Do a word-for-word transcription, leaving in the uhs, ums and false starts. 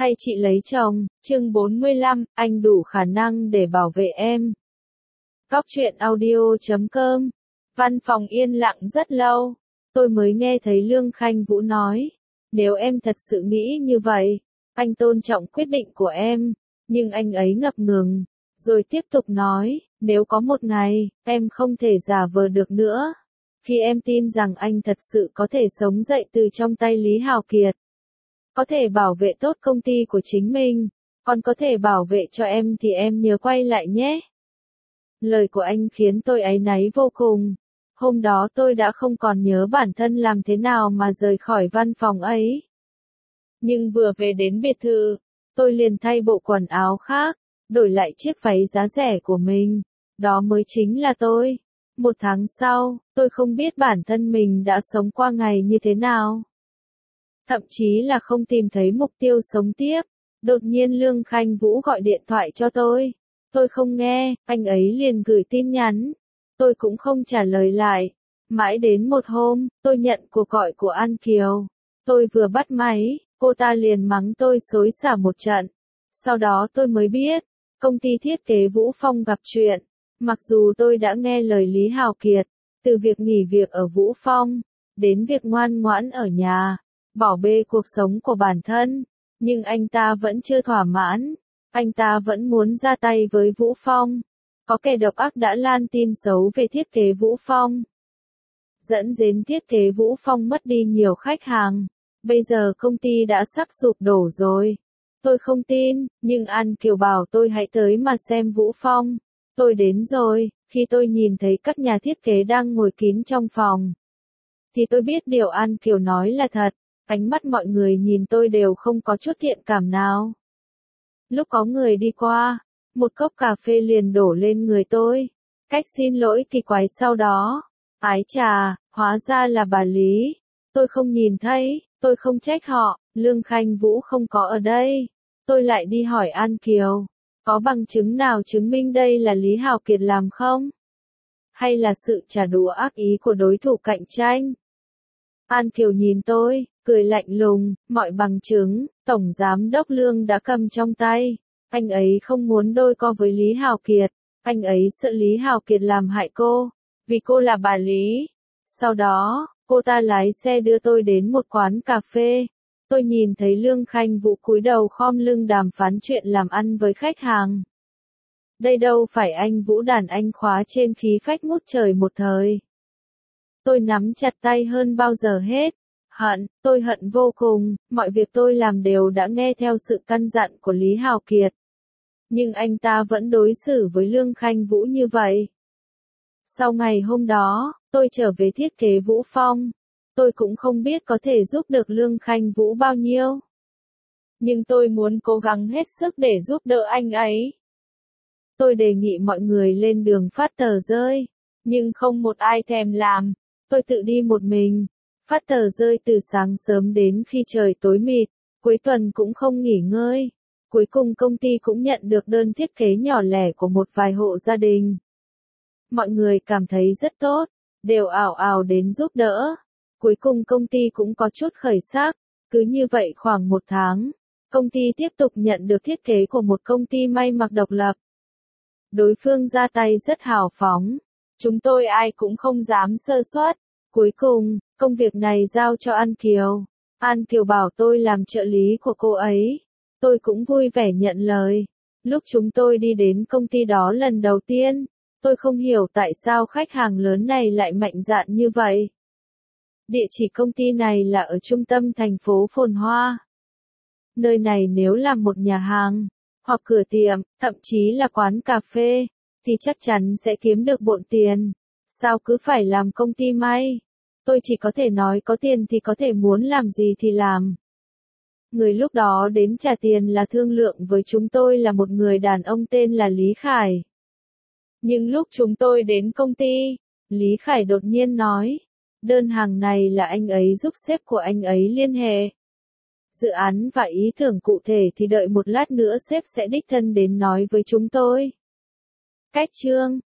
hay chị lấy chồng, chương bốn mươi lăm, anh đủ khả năng để bảo vệ em. Góc truyện audio chấm com. Văn phòng yên lặng rất lâu, tôi mới nghe thấy Lương Khanh Vũ nói, nếu em thật sự nghĩ như vậy, anh tôn trọng quyết định của em, nhưng anh ấy ngập ngừng, rồi tiếp tục nói, nếu có một ngày, em không thể giả vờ được nữa, khi em tin rằng anh thật sự có thể sống dậy từ trong tay Lý Hào Kiệt, có thể bảo vệ tốt công ty của chính mình, còn có thể bảo vệ cho em thì em nhớ quay lại nhé. Lời của anh khiến tôi áy náy vô cùng. Hôm đó tôi đã không còn nhớ bản thân làm thế nào mà rời khỏi văn phòng ấy. Nhưng vừa về đến biệt thự, tôi liền thay bộ quần áo khác, đổi lại chiếc váy giá rẻ của mình. Đó mới chính là tôi. Một tháng sau, tôi không biết bản thân mình đã sống qua ngày như thế nào. Thậm chí là không tìm thấy mục tiêu sống tiếp. Đột nhiên Lương Khanh Vũ gọi điện thoại cho tôi. Tôi không nghe, anh ấy liền gửi tin nhắn. Tôi cũng không trả lời lại. Mãi đến một hôm, tôi nhận cuộc gọi của An Kiều. Tôi vừa bắt máy, cô ta liền mắng tôi xối xả một trận. Sau đó tôi mới biết, công ty thiết kế Vũ Phong gặp chuyện. Mặc dù tôi đã nghe lời Lý Hào Kiệt, từ việc nghỉ việc ở Vũ Phong, đến việc ngoan ngoãn ở nhà, bỏ bê cuộc sống của bản thân, nhưng anh ta vẫn chưa thỏa mãn. Anh ta vẫn muốn ra tay với Vũ Phong. Có kẻ độc ác đã lan tin xấu về thiết kế Vũ Phong, dẫn đến thiết kế Vũ Phong mất đi nhiều khách hàng. Bây giờ công ty đã sắp sụp đổ rồi. Tôi không tin, nhưng An Kiều bảo tôi hãy tới mà xem Vũ Phong. Tôi đến rồi, khi tôi nhìn thấy các nhà thiết kế đang ngồi kín trong phòng, thì tôi biết điều An Kiều nói là thật. Ánh mắt mọi người nhìn tôi đều không có chút thiện cảm nào. Lúc có người đi qua, một cốc cà phê liền đổ lên người tôi. Cách xin lỗi kỳ quái sau đó. Ái chà, hóa ra là bà Lý. Tôi không nhìn thấy, tôi không trách họ, Lương Khanh Vũ không có ở đây. Tôi lại đi hỏi An Kiều, có bằng chứng nào chứng minh đây là Lý Hào Kiệt làm không? Hay là sự trả đũa ác ý của đối thủ cạnh tranh? An Kiều nhìn tôi, cười lạnh lùng, mọi bằng chứng, Tổng Giám đốc Lương đã cầm trong tay. Anh ấy không muốn đôi co với Lý Hào Kiệt, anh ấy sợ Lý Hào Kiệt làm hại cô, vì cô là bà Lý. Sau đó, cô ta lái xe đưa tôi đến một quán cà phê. Tôi nhìn thấy Lương Khanh Vũ cúi đầu khom lưng đàm phán chuyện làm ăn với khách hàng. Đây đâu phải anh Vũ đàn anh khóa trên khí phách ngút trời một thời. Tôi nắm chặt tay hơn bao giờ hết. Hận, tôi hận vô cùng, mọi việc tôi làm đều đã nghe theo sự căn dặn của Lý Hào Kiệt. Nhưng anh ta vẫn đối xử với Lương Khanh Vũ như vậy. Sau ngày hôm đó, tôi trở về thiết kế Vũ Phong. Tôi cũng không biết có thể giúp được Lương Khanh Vũ bao nhiêu. Nhưng tôi muốn cố gắng hết sức để giúp đỡ anh ấy. Tôi đề nghị mọi người lên đường phát tờ rơi, nhưng không một ai thèm làm. Tôi tự đi một mình, phát tờ rơi từ sáng sớm đến khi trời tối mịt, cuối tuần cũng không nghỉ ngơi. Cuối cùng công ty cũng nhận được đơn thiết kế nhỏ lẻ của một vài hộ gia đình. Mọi người cảm thấy rất tốt, đều ào ào đến giúp đỡ. Cuối cùng công ty cũng có chút khởi sắc. Cứ như vậy khoảng một tháng, công ty tiếp tục nhận được thiết kế của một công ty may mặc độc lập. Đối phương ra tay rất hào phóng. Chúng tôi ai cũng không dám sơ suất. Cuối cùng, công việc này giao cho An Kiều. An Kiều bảo tôi làm trợ lý của cô ấy. Tôi cũng vui vẻ nhận lời. Lúc chúng tôi đi đến công ty đó lần đầu tiên, tôi không hiểu tại sao khách hàng lớn này lại mạnh dạn như vậy. Địa chỉ công ty này là ở trung tâm thành phố phồn hoa. Nơi này nếu là một nhà hàng, hoặc cửa tiệm, thậm chí là quán cà phê, thì chắc chắn sẽ kiếm được bộn tiền. Sao cứ phải làm công ty may? Tôi chỉ có thể nói có tiền thì có thể muốn làm gì thì làm. Người lúc đó đến trả tiền là thương lượng với chúng tôi là một người đàn ông tên là Lý Khải. Nhưng lúc chúng tôi đến công ty, Lý Khải đột nhiên nói, đơn hàng này là anh ấy giúp sếp của anh ấy liên hệ. Dự án và ý tưởng cụ thể thì đợi một lát nữa sếp sẽ đích thân đến nói với chúng tôi. Cách chương